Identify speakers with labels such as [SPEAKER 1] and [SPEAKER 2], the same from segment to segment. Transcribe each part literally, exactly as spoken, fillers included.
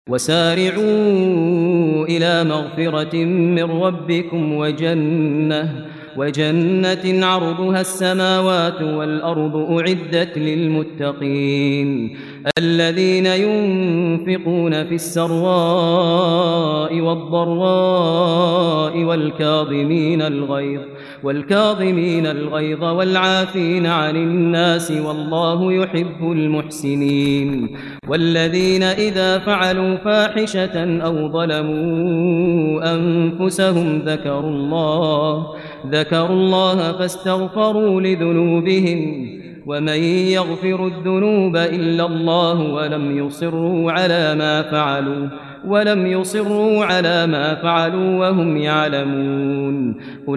[SPEAKER 1] وسارعوا إلى مغفرة من ربكم وجنة وجنة عرضها السماوات والأرض أعدت للمتقين الذين ينفقون في السراء والضراء والكاظمين الغيظ والكاظمين الغيظ والعافين عن الناس والله يحب المحسنين والذين إذا فعلوا فاحشة أو ظلموا أنفسهم ذكروا الله ذكروا الله فاستغفروا لذنوبهم ومن يغفر الذنوب إلا الله ولم يصروا على ما فعلوا ولم يصروا على ما فعلوا وهم يعلمون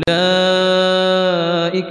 [SPEAKER 1] أولئك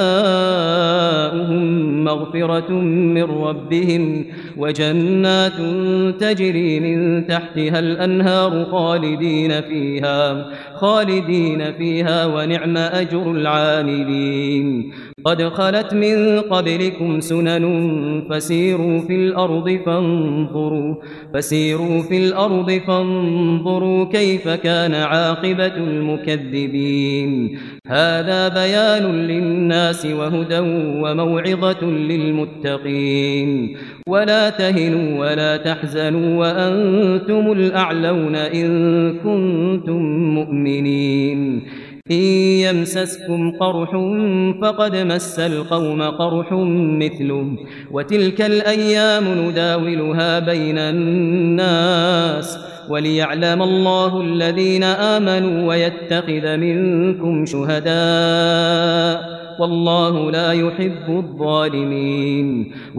[SPEAKER 1] جزاؤهم مغفرة من ربهم وجنات تجري من تحتها الأنهار خالدين فيها خالدين فيها ونعم أجر العاملين قد خلت من قبلكم سنن فسيروا في الأرض فانظروا فسيروا في الأرض فانظروا كيف كان عاقبة المكذبين هذا بيان للناس وهدى وموعظة للمتقين ولا تهنوا ولا تحزنوا وأنتم الأعلون إن كنتم مؤمنين إن يمسسكم قرح فقد مس القوم قرح مثله وتلك الأيام نداولها بين الناس وليعلم الله الذين آمنوا ويتخذ منكم شهداء والله لا يحب الظالمين